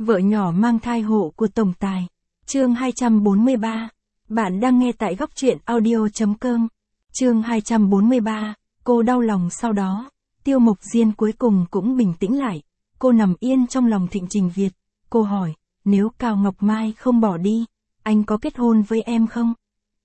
Vợ nhỏ mang thai hộ của tổng tài. Chương 243. Bạn đang nghe tại góc truyện audio.com. Chương 243. Cô đau lòng sau đó. Tiêu Mộc Diên cuối cùng cũng bình tĩnh lại. Cô nằm yên trong lòng Thịnh Trình Việt. Cô hỏi, nếu Cao Ngọc Mai không bỏ đi, anh có kết hôn với em không?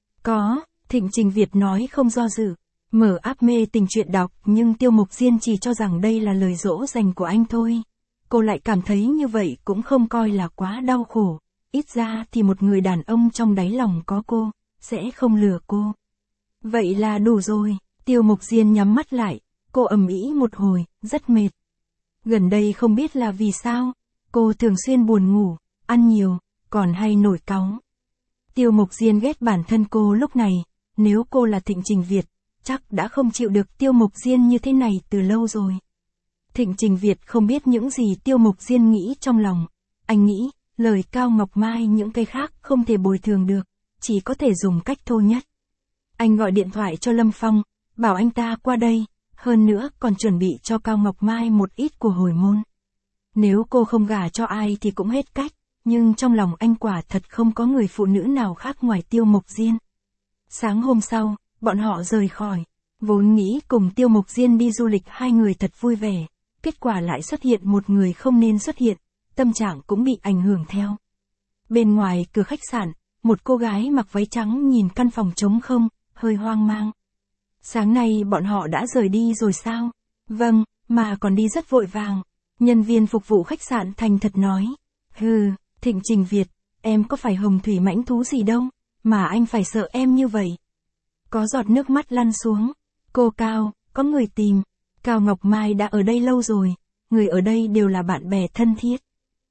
Có, Thịnh Trình Việt nói không do dự. Mở app mê tình truyện đọc, nhưng Tiêu Mộc Diên chỉ cho rằng đây là lời dỗ dành của anh thôi. Cô lại cảm thấy như vậy cũng không coi là quá đau khổ. Ít ra thì một người đàn ông trong đáy lòng có cô, sẽ không lừa cô. Vậy là đủ rồi. Tiêu Mộc Diên nhắm mắt lại. Cô ầm ĩ một hồi, rất mệt. Gần đây không biết là vì sao, cô thường xuyên buồn ngủ, ăn nhiều, còn hay nổi cáu. Tiêu Mộc Diên ghét bản thân cô lúc này. Nếu cô là Thịnh Trình Việt, chắc đã không chịu được Tiêu Mộc Diên như thế này từ lâu rồi. Thịnh Trình Việt không biết những gì Tiêu Mộc Diên nghĩ trong lòng. Anh nghĩ, lời Cao Ngọc Mai những cái khác không thể bồi thường được, chỉ có thể dùng cách thô nhất. Anh gọi điện thoại cho Lâm Phong, bảo anh ta qua đây, hơn nữa còn chuẩn bị cho Cao Ngọc Mai một ít của hồi môn. Nếu cô không gả cho ai thì cũng hết cách, nhưng trong lòng anh quả thật không có người phụ nữ nào khác ngoài Tiêu Mộc Diên. Sáng hôm sau, bọn họ rời khỏi, vốn nghĩ cùng Tiêu Mộc Diên đi du lịch hai người thật vui vẻ, kết quả lại xuất hiện một người không nên xuất hiện, tâm trạng cũng bị ảnh hưởng theo. Bên ngoài cửa khách sạn, một cô gái mặc váy trắng nhìn căn phòng trống không, hơi hoang mang. Sáng nay bọn họ đã rời đi rồi sao? Vâng, mà còn đi rất vội vàng. Nhân viên phục vụ khách sạn thành thật nói. Hừ, Thịnh Trình Việt, em có phải hồng thủy mãnh thú gì đâu, mà anh phải sợ em như vậy. Có giọt nước mắt lăn xuống. Cô Cao, có người tìm. Cao Ngọc Mai đã ở đây lâu rồi, người ở đây đều là bạn bè thân thiết.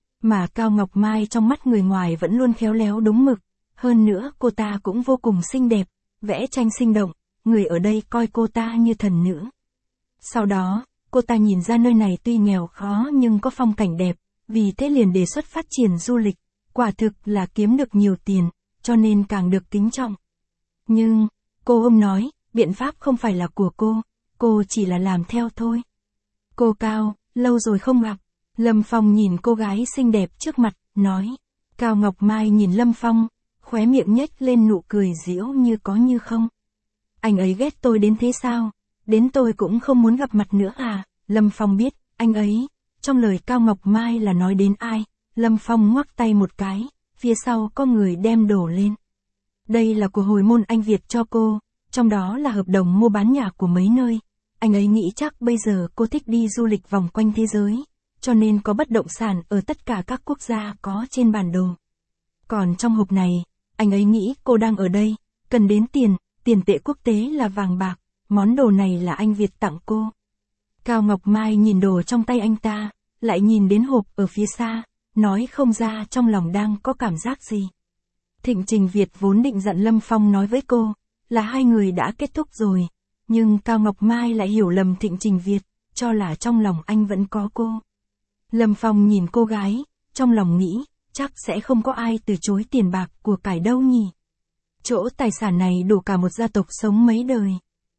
Mà Cao Ngọc Mai trong mắt người ngoài vẫn luôn khéo léo đúng mực, hơn nữa cô ta cũng vô cùng xinh đẹp, vẽ tranh sinh động, người ở đây coi cô ta như thần nữ. Sau đó, cô ta nhìn ra nơi này tuy nghèo khó nhưng có phong cảnh đẹp, vì thế liền đề xuất phát triển du lịch, quả thực là kiếm được nhiều tiền, cho nên càng được kính trọng. Nhưng, cô ôm nói, biện pháp không phải là của cô chỉ là làm theo thôi. Cô Cao, lâu rồi không gặp. Lâm Phong nhìn cô gái xinh đẹp trước mặt, nói. Cao Ngọc Mai nhìn Lâm Phong, khóe miệng nhếch lên nụ cười giễu như có như không. Anh ấy ghét tôi đến thế sao? Đến tôi cũng không muốn gặp mặt nữa à? Lâm Phong biết, anh ấy, trong lời Cao Ngọc Mai là nói đến ai? Lâm Phong ngoắc tay một cái, phía sau có người đem đổ lên. Đây là của hồi môn anh Việt cho cô, trong đó là hợp đồng mua bán nhà của mấy nơi. Anh ấy nghĩ chắc bây giờ cô thích đi du lịch vòng quanh thế giới, cho nên có bất động sản ở tất cả các quốc gia có trên bản đồ. Còn trong hộp này, anh ấy nghĩ cô đang ở đây, cần đến tiền tệ quốc tế là vàng bạc, món đồ này là anh Việt tặng cô. Cao Ngọc Mai nhìn đồ trong tay anh ta, lại nhìn đến hộp ở phía xa, nói không ra trong lòng đang có cảm giác gì. Thịnh Trình Việt vốn định dặn Lâm Phong nói với cô, là hai người đã kết thúc rồi, nhưng Cao Ngọc Mai lại hiểu lầm Thịnh Trình Việt, cho là trong lòng anh vẫn có cô. Lâm Phong nhìn cô gái, trong lòng nghĩ, chắc sẽ không có ai từ chối tiền bạc của cải đâu nhỉ. Chỗ tài sản này đủ cả một gia tộc sống mấy đời.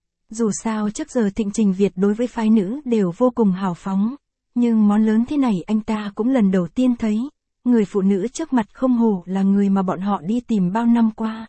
Dù sao trước giờ Thịnh Trình Việt đối với phái nữ đều vô cùng hào phóng, nhưng món lớn thế này anh ta cũng lần đầu tiên thấy, người phụ nữ trước mặt không hổ là người mà bọn họ đi tìm bao năm qua.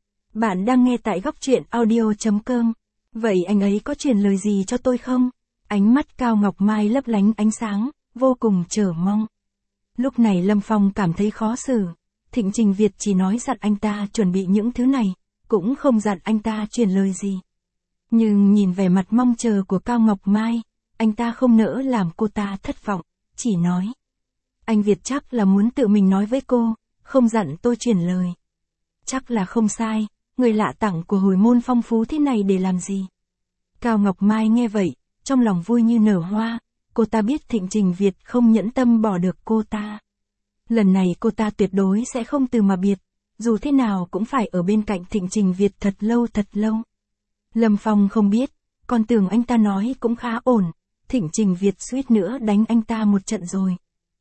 Bạn đang nghe tại góc truyện audio.com. Vậy anh ấy có truyền lời gì cho tôi không? Ánh mắt Cao Ngọc Mai lấp lánh ánh sáng, vô cùng chờ mong. Lúc này Lâm Phong cảm thấy khó xử. Thịnh Trình Việt chỉ nói dặn anh ta chuẩn bị những thứ này, cũng không dặn anh ta truyền lời gì. Nhưng nhìn vẻ mặt mong chờ của Cao Ngọc Mai, anh ta không nỡ làm cô ta thất vọng, chỉ nói. Anh Việt chắc là muốn tự mình nói với cô, không dặn tôi truyền lời. Chắc là không sai, người lạ tặng của hồi môn phong phú thế này để làm gì? Cao Ngọc Mai nghe vậy, trong lòng vui như nở hoa, cô ta biết Thịnh Trình Việt không nhẫn tâm bỏ được cô ta. Lần này cô ta tuyệt đối sẽ không từ mà biệt, dù thế nào cũng phải ở bên cạnh Thịnh Trình Việt thật lâu thật lâu. Lâm Phong không biết, còn tưởng anh ta nói cũng khá ổn, Thịnh Trình Việt suýt nữa đánh anh ta một trận rồi.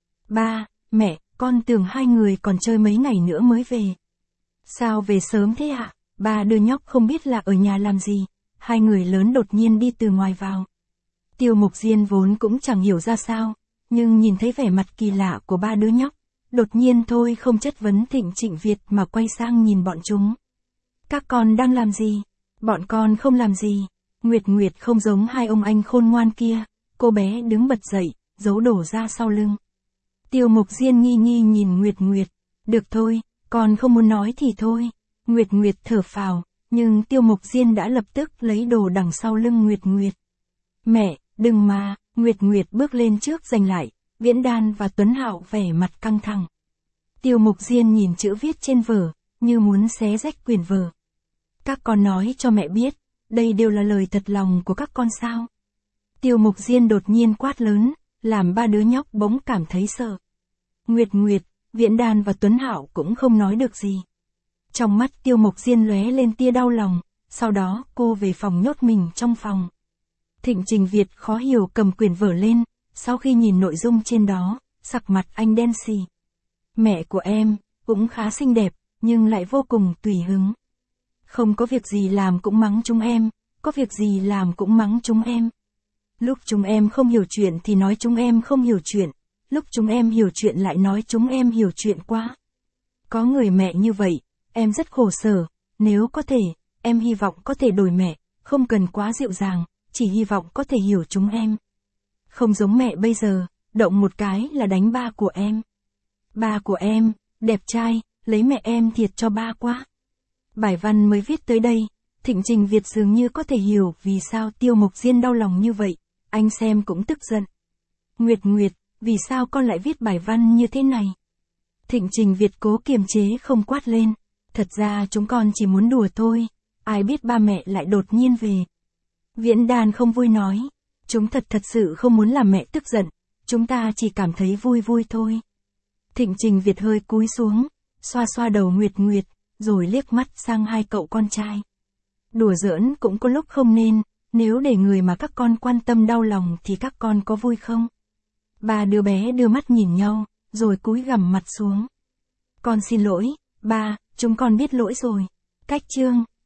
Ba, mẹ, con tưởng hai người còn chơi mấy ngày nữa mới về. Sao về sớm thế ạ? Ba đưa nhóc không biết là ở nhà làm gì, hai người lớn đột nhiên đi từ ngoài vào. Tiêu Mộc Diên vốn cũng chẳng hiểu ra sao, nhưng nhìn thấy vẻ mặt kỳ lạ của ba đứa nhóc, đột nhiên thôi không chất vấn Thịnh Trịnh Việt mà quay sang nhìn bọn chúng. Các con đang làm gì? Bọn con không làm gì. Nguyệt Nguyệt không giống hai ông anh khôn ngoan kia. Cô bé đứng bật dậy, giấu đổ ra sau lưng. Tiêu Mục Diên nghi nghi nhìn Nguyệt Nguyệt. Được thôi, con không muốn nói thì thôi. Nguyệt Nguyệt thở phào, nhưng Tiêu Mục Diên đã lập tức lấy đồ đằng sau lưng Nguyệt Nguyệt. Mẹ, đừng mà, Nguyệt Nguyệt bước lên trước giành lại, Viễn Đan và Tuấn Hạo vẻ mặt căng thẳng. Tiêu Mục Diên nhìn chữ viết trên vở, như muốn xé rách quyển vở. Các con nói cho mẹ biết, đây đều là lời thật lòng của các con sao? Tiêu Mục Diên đột nhiên quát lớn, làm ba đứa nhóc bỗng cảm thấy sợ. Nguyệt Nguyệt, Viễn Đan và Tuấn Hạo cũng không nói được gì. Trong mắt Tiêu Mục Diên lóe lên tia đau lòng, sau đó cô về phòng nhốt mình trong phòng. Thịnh Trình Việt khó hiểu cầm quyển vở lên, sau khi nhìn nội dung trên đó, sắc mặt anh đen xì. Mẹ của em, cũng khá xinh đẹp, nhưng lại vô cùng tùy hứng. Không có việc gì làm cũng mắng chúng em, có việc gì làm cũng mắng chúng em. Lúc chúng em không hiểu chuyện thì nói chúng em không hiểu chuyện, lúc chúng em hiểu chuyện lại nói chúng em hiểu chuyện quá. Có người mẹ như vậy, em rất khổ sở, nếu có thể, em hy vọng có thể đổi mẹ, không cần quá dịu dàng, chỉ hy vọng có thể hiểu chúng em. Không giống mẹ bây giờ, động một cái là đánh ba của em. Ba của em, đẹp trai, lấy mẹ em thiệt cho ba quá. Bài văn mới viết tới đây, Thịnh Trình Việt dường như có thể hiểu vì sao Tiêu Mục Diên đau lòng như vậy, anh xem cũng tức giận. Nguyệt Nguyệt, vì sao con lại viết bài văn như thế này? Thịnh Trình Việt cố kiềm chế không quát lên, thật ra chúng con chỉ muốn đùa thôi, ai biết ba mẹ lại đột nhiên về. Viễn Đan không vui nói, chúng thật sự không muốn làm mẹ tức giận, chúng ta chỉ cảm thấy vui vui thôi. Thịnh Trình Việt hơi cúi xuống, xoa xoa đầu Nguyệt Nguyệt, rồi liếc mắt sang hai cậu con trai. Đùa giỡn cũng có lúc không nên, nếu để người mà các con quan tâm đau lòng thì các con có vui không? Ba đứa bé đưa mắt nhìn nhau, rồi cúi gằm mặt xuống. Con xin lỗi, ba, chúng con biết lỗi rồi. Cách chương